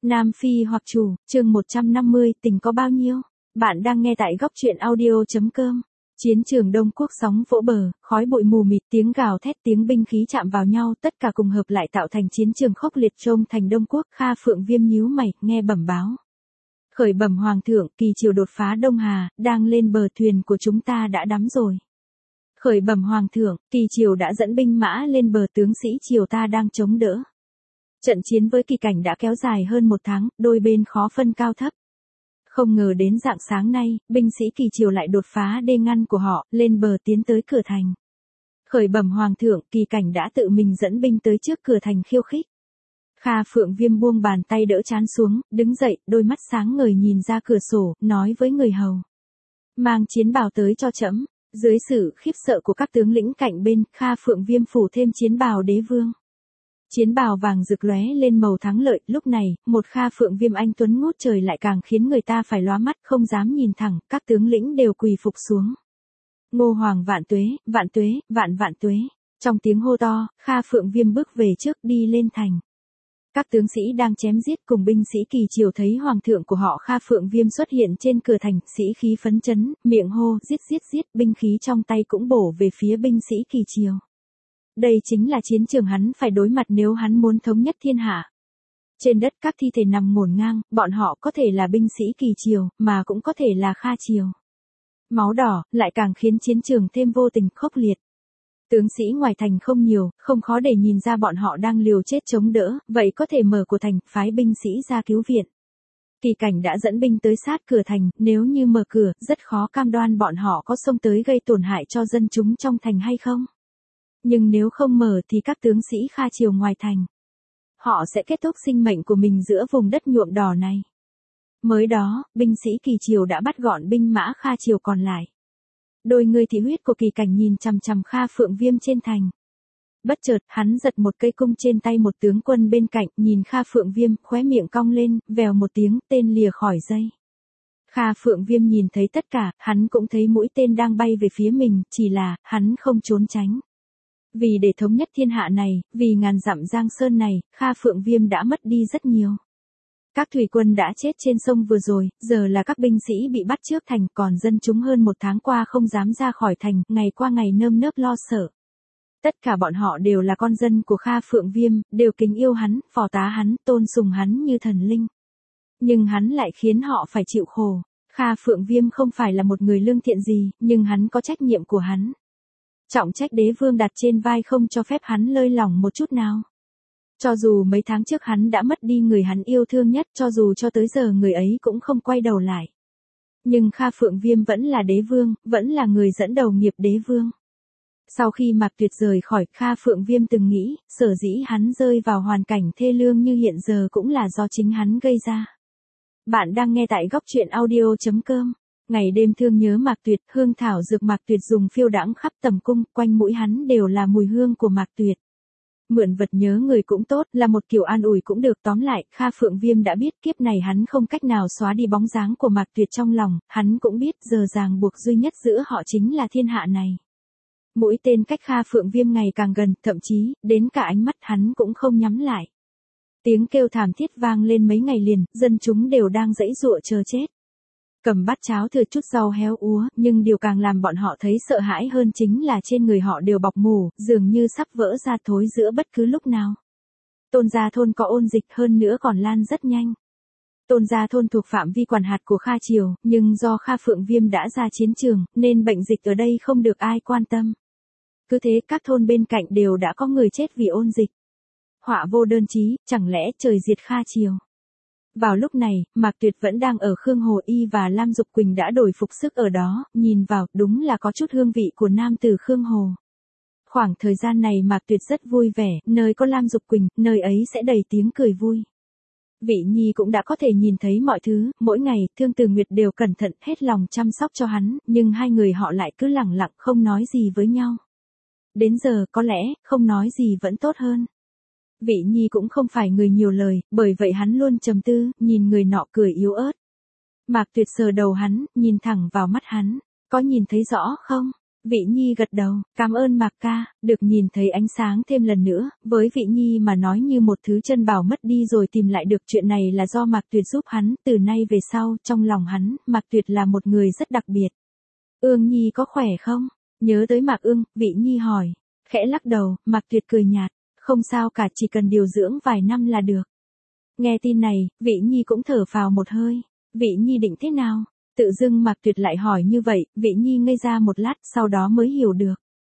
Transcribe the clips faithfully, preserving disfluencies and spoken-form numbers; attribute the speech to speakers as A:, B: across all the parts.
A: Nam Phi hoặc Chủ, chương một trăm năm mươi, tình có bao nhiêu? Bạn đang nghe tại góc truyện audio.com. Chiến trường Đông Quốc sóng vỗ bờ, khói bụi mù mịt, tiếng gào thét, tiếng binh khí chạm vào nhau, tất cả cùng hợp lại tạo thành chiến trường khốc liệt trông thành Đông Quốc. Kha Phượng Viêm nhíu mày, nghe bẩm báo. Khởi bẩm Hoàng thượng, kỳ triều đột phá Đông Hà, đang lên bờ, thuyền của chúng ta đã đắm rồi. Khởi bẩm Hoàng thượng, kỳ triều đã dẫn binh mã lên bờ, tướng sĩ triều ta đang chống đỡ. Trận chiến với Kỳ Cảnh đã kéo dài hơn một tháng, đôi bên khó phân cao thấp. Không ngờ đến rạng sáng nay, binh sĩ Kỳ triều lại đột phá đê ngăn của họ, lên bờ tiến tới cửa thành. Khởi bẩm Hoàng thượng, Kỳ Cảnh đã tự mình dẫn binh tới trước cửa thành khiêu khích. Kha Phượng Viêm buông bàn tay đỡ trán xuống, đứng dậy, đôi mắt sáng ngời nhìn ra cửa sổ, nói với người hầu. Mang chiến bào tới cho trẫm. Dưới sự khiếp sợ của các tướng lĩnh cạnh bên, Kha Phượng Viêm phủ thêm chiến bào đế vương. Chiến bào vàng rực lóe lên màu thắng lợi, lúc này, một Kha Phượng Viêm anh tuấn ngút trời lại càng khiến người ta phải lóa mắt, không dám nhìn thẳng, các tướng lĩnh đều quỳ phục xuống. Ngô Hoàng vạn tuế, vạn tuế, vạn vạn tuế. Trong tiếng hô to, Kha Phượng Viêm bước về trước đi lên thành. Các tướng sĩ đang chém giết cùng binh sĩ Kỳ triều thấy hoàng thượng của họ Kha Phượng Viêm xuất hiện trên cửa thành, sĩ khí phấn chấn, miệng hô, giết giết giết, binh khí trong tay cũng bổ về phía binh sĩ Kỳ triều. Đây chính là chiến trường hắn phải đối mặt nếu hắn muốn thống nhất thiên hạ. Trên đất các thi thể nằm ngổn ngang, bọn họ có thể là binh sĩ Kỳ triều, mà cũng có thể là Kha triều. Máu đỏ, lại càng khiến chiến trường thêm vô tình khốc liệt. Tướng sĩ ngoài thành không nhiều, không khó để nhìn ra bọn họ đang liều chết chống đỡ, vậy có thể mở của thành, phái binh sĩ ra cứu viện. Kỳ Cảnh đã dẫn binh tới sát cửa thành, nếu như mở cửa, rất khó cam đoan bọn họ có xông tới gây tổn hại cho dân chúng trong thành hay không. Nhưng nếu không mở thì các tướng sĩ Kha triều ngoài thành, họ sẽ kết thúc sinh mệnh của mình giữa vùng đất nhuộm đỏ này. Mới đó, binh sĩ Kỳ triều đã bắt gọn binh mã Kha triều còn lại. Đôi người thị huyết của Kỳ Cảnh nhìn chằm chằm Kha Phượng Viêm trên thành. Bất chợt, hắn giật một cây cung trên tay một tướng quân bên cạnh, nhìn Kha Phượng Viêm, khóe miệng cong lên, vèo một tiếng, tên lìa khỏi dây. Kha Phượng Viêm nhìn thấy tất cả, hắn cũng thấy mũi tên đang bay về phía mình, chỉ là, hắn không trốn tránh. Vì để thống nhất thiên hạ này, vì ngàn dặm giang sơn này, Kha Phượng Viêm đã mất đi rất nhiều. Các thủy quân đã chết trên sông vừa rồi, giờ là các binh sĩ bị bắt trước thành, còn dân chúng hơn một tháng qua không dám ra khỏi thành, ngày qua ngày nơm nớp lo sợ. Tất cả bọn họ đều là con dân của Kha Phượng Viêm, đều kính yêu hắn, phò tá hắn, tôn sùng hắn như thần linh. Nhưng hắn lại khiến họ phải chịu khổ. Kha Phượng Viêm không phải là một người lương thiện gì, nhưng hắn có trách nhiệm của hắn. Trọng trách đế vương đặt trên vai không cho phép hắn lơi lỏng một chút nào. Cho dù mấy tháng trước hắn đã mất đi người hắn yêu thương nhất, cho dù cho tới giờ người ấy cũng không quay đầu lại. Nhưng Kha Phượng Viêm vẫn là đế vương, vẫn là người dẫn đầu nghiệp đế vương. Sau khi Mạc Tuyệt rời khỏi, Kha Phượng Viêm từng nghĩ, sở dĩ hắn rơi vào hoàn cảnh thê lương như hiện giờ cũng là do chính hắn gây ra. Bạn đang nghe tại góc truyện audio.com. Ngày đêm thương nhớ Mạc Tuyệt, hương thảo dược Mạc Tuyệt dùng phiêu đãng khắp tầm cung, quanh mũi hắn đều là mùi hương của Mạc Tuyệt. Mượn vật nhớ người cũng tốt, là một kiểu an ủi cũng được, tóm lại, Kha Phượng Viêm đã biết kiếp này hắn không cách nào xóa đi bóng dáng của Mạc Tuyệt trong lòng, hắn cũng biết giờ ràng buộc duy nhất giữa họ chính là thiên hạ này. Mũi tên cách Kha Phượng Viêm ngày càng gần, thậm chí, đến cả ánh mắt hắn cũng không nhắm lại. Tiếng kêu thảm thiết vang lên mấy ngày liền, dân chúng đều đang giãy giụa chờ chết. Cầm bát cháo thừa chút rau héo úa, nhưng điều càng làm bọn họ thấy sợ hãi hơn chính là trên người họ đều bọc mủ, dường như sắp vỡ ra thối giữa bất cứ lúc nào. Tôn Gia Thôn có ôn dịch, hơn nữa còn lan rất nhanh. Tôn Gia Thôn thuộc phạm vi quản hạt của Kha triều, nhưng do Kha Phượng Viêm đã ra chiến trường, nên bệnh dịch ở đây không được ai quan tâm. Cứ thế các thôn bên cạnh đều đã có người chết vì ôn dịch. Họa vô đơn chí, chẳng lẽ trời diệt Kha triều. Vào lúc này, Mạc Tuyệt vẫn đang ở Khương Hồ Y và Lam Dục Quỳnh đã đổi phục sức ở đó, nhìn vào, đúng là có chút hương vị của nam tử Khương Hồ. Khoảng thời gian này Mạc Tuyệt rất vui vẻ, nơi có Lam Dục Quỳnh, nơi ấy sẽ đầy tiếng cười vui. Vị Nhi cũng đã có thể nhìn thấy mọi thứ, mỗi ngày, Thương Từ Nguyệt đều cẩn thận, hết lòng chăm sóc cho hắn, nhưng hai người họ lại cứ lẳng lặng không nói gì với nhau. Đến giờ, có lẽ, không nói gì vẫn tốt hơn. Vị Nhi cũng không phải người nhiều lời, bởi vậy hắn luôn trầm tư, nhìn người nọ cười yếu ớt. Mạc Tuyệt sờ đầu hắn, nhìn thẳng vào mắt hắn, có nhìn thấy rõ không? Vị Nhi gật đầu, cảm ơn Mạc ca, được nhìn thấy ánh sáng thêm lần nữa, với Vị Nhi mà nói như một thứ chân bảo mất đi rồi tìm lại được, chuyện này là do Mạc Tuyệt giúp hắn, từ nay về sau, trong lòng hắn, Mạc Tuyệt là một người rất đặc biệt. Ương Nhi có khỏe không? Nhớ tới Mạc Ương, Vị Nhi hỏi, khẽ lắc đầu, Mạc Tuyệt cười nhạt, không sao cả, chỉ cần điều dưỡng vài năm là được. Nghe tin này, Vị Nhi cũng thở phào một hơi, Vị Nhi định thế nào? Tự dưng Mạc Tuyệt lại hỏi như vậy, Vị Nhi ngây ra một lát, sau đó mới hiểu được.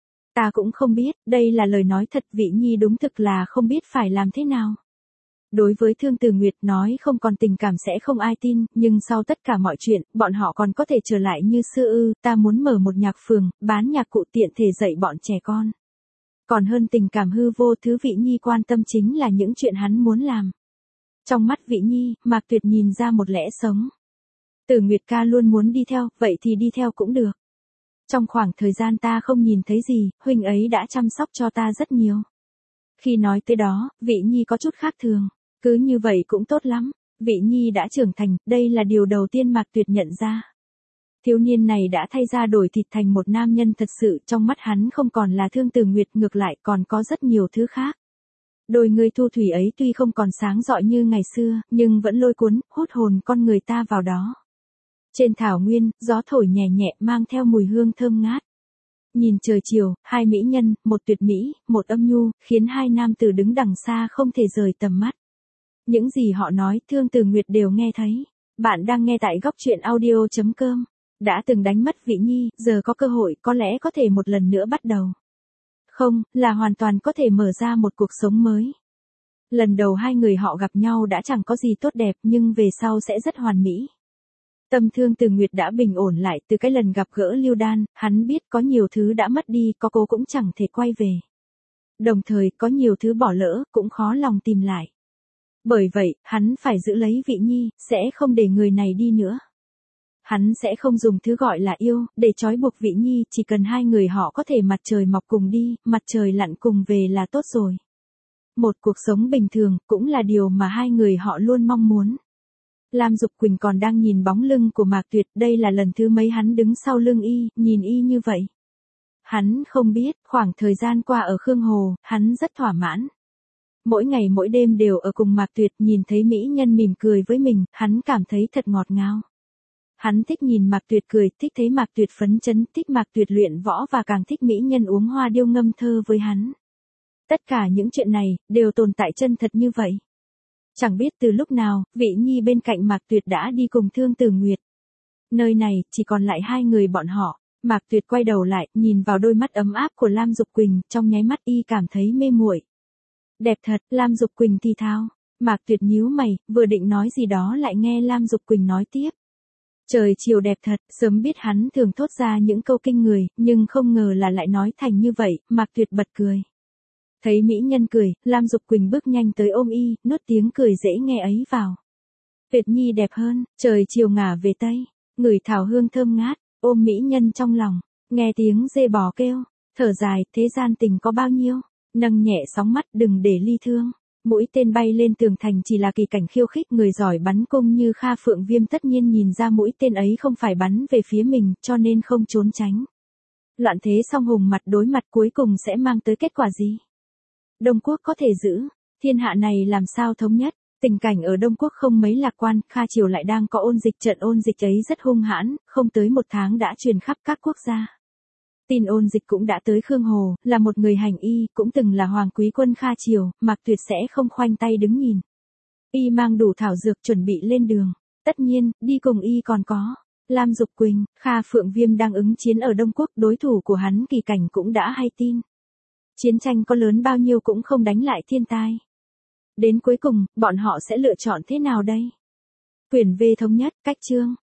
A: Ta cũng không biết, đây là lời nói thật, Vị Nhi đúng thực là không biết phải làm thế nào. Đối với Thương Từ Nguyệt nói không còn tình cảm sẽ không ai tin, nhưng sau tất cả mọi chuyện, bọn họ còn có thể trở lại như xưa ư, ta muốn mở một nhạc phường, bán nhạc cụ tiện thể dạy bọn trẻ con. Còn hơn tình cảm hư vô, thứ Vị Nhi quan tâm chính là những chuyện hắn muốn làm. Trong mắt Vị Nhi, Mạc Tuyệt nhìn ra một lẽ sống. Từ Nguyệt ca luôn muốn đi theo, vậy thì đi theo cũng được. Trong khoảng thời gian ta không nhìn thấy gì, huynh ấy đã chăm sóc cho ta rất nhiều. Khi nói tới đó, Vị Nhi có chút khác thường. Cứ như vậy cũng tốt lắm. Vị Nhi đã trưởng thành, đây là điều đầu tiên Mạc Tuyệt nhận ra. Thiếu niên này đã thay da đổi thịt thành một nam nhân thật sự, trong mắt hắn không còn là Thương Từ Nguyệt, ngược lại còn có rất nhiều thứ khác. Đôi người thu thủy ấy tuy không còn sáng rọi như ngày xưa, nhưng vẫn lôi cuốn, hút hồn con người ta vào đó. Trên thảo nguyên, gió thổi nhẹ nhẹ mang theo mùi hương thơm ngát. Nhìn trời chiều, hai mỹ nhân, một tuyệt mỹ, một âm nhu, khiến hai nam tử đứng đằng xa không thể rời tầm mắt. Những gì họ nói, Thương Từ Nguyệt đều nghe thấy. Bạn đang nghe tại góc truyện audio chấm com. Đã từng đánh mất Vị Nhi, giờ có cơ hội, có lẽ có thể một lần nữa bắt đầu. Không, là hoàn toàn có thể mở ra một cuộc sống mới. Lần đầu hai người họ gặp nhau đã chẳng có gì tốt đẹp, nhưng về sau sẽ rất hoàn mỹ. Tâm Thương Từ Nguyệt đã bình ổn lại từ cái lần gặp gỡ Lưu Đan, hắn biết có nhiều thứ đã mất đi, có cố cũng chẳng thể quay về. Đồng thời, có nhiều thứ bỏ lỡ, cũng khó lòng tìm lại. Bởi vậy, hắn phải giữ lấy Vị Nhi, sẽ không để người này đi nữa. Hắn sẽ không dùng thứ gọi là yêu, để trói buộc Vị Nhi, chỉ cần hai người họ có thể mặt trời mọc cùng đi, mặt trời lặn cùng về là tốt rồi. Một cuộc sống bình thường, cũng là điều mà hai người họ luôn mong muốn. Lam Dục Quỳnh còn đang nhìn bóng lưng của Mạc Tuyệt, đây là lần thứ mấy hắn đứng sau lưng y, nhìn y như vậy. Hắn không biết, khoảng thời gian qua ở Khương Hồ, hắn rất thỏa mãn. Mỗi ngày mỗi đêm đều ở cùng Mạc Tuyệt, nhìn thấy mỹ nhân mỉm cười với mình, hắn cảm thấy thật ngọt ngào. Hắn thích nhìn Mạc Tuyệt cười, thích thấy Mạc Tuyệt phấn chấn, thích Mạc Tuyệt luyện võ và càng thích mỹ nhân uống hoa điêu ngâm thơ với hắn. Tất cả những chuyện này, đều tồn tại chân thật như vậy. Chẳng biết từ lúc nào, Vị Nhi bên cạnh Mạc Tuyệt đã đi cùng Thương Từ Nguyệt. Nơi này, chỉ còn lại hai người bọn họ. Mạc Tuyệt quay đầu lại, nhìn vào đôi mắt ấm áp của Lam Dục Quỳnh, trong nháy mắt y cảm thấy mê muội. Đẹp thật, Lam Dục Quỳnh thì thào. Mạc Tuyệt nhíu mày, vừa định nói gì đó lại nghe Lam Dục Quỳnh nói tiếp. Trời chiều đẹp thật, sớm biết hắn thường thốt ra những câu kinh người, nhưng không ngờ là lại nói thành như vậy, Mạc Tuyệt bật cười. Thấy mỹ nhân cười, Lam Dục Quỳnh bước nhanh tới ôm y, nuốt tiếng cười dễ nghe ấy vào. Tuyệt Nhi đẹp hơn, trời chiều ngả về tây, ngửi thảo hương thơm ngát, ôm mỹ nhân trong lòng, nghe tiếng dê bò kêu, thở dài, thế gian tình có bao nhiêu, nâng nhẹ sóng mắt đừng để ly thương. Mũi tên bay lên tường thành chỉ là kỳ cảnh khiêu khích, người giỏi bắn cung như Kha Phượng Viêm tất nhiên nhìn ra mũi tên ấy không phải bắn về phía mình, cho nên không trốn tránh. Loạn thế song hùng mặt đối mặt cuối cùng sẽ mang tới kết quả gì? Đông Quốc có thể giữ, thiên hạ này làm sao thống nhất? Tình cảnh ở Đông Quốc không mấy lạc quan, Kha Triều lại đang có ôn dịch, trận ôn dịch ấy rất hung hãn, không tới một tháng đã truyền khắp các quốc gia. Tin ôn dịch cũng đã tới Khương Hồ, là một người hành y, cũng từng là hoàng quý quân Kha Triều, Mạc Tuyệt sẽ không khoanh tay đứng nhìn. Y mang đủ thảo dược chuẩn bị lên đường. Tất nhiên, đi cùng y còn có Lam Dục Quỳnh, Kha Phượng Viêm đang ứng chiến ở Đông Quốc, đối thủ của hắn kỳ cảnh cũng đã hay tin. Chiến tranh có lớn bao nhiêu cũng không đánh lại thiên tai. Đến cuối cùng, bọn họ sẽ lựa chọn thế nào đây? Quyển V thống nhất, cách chương.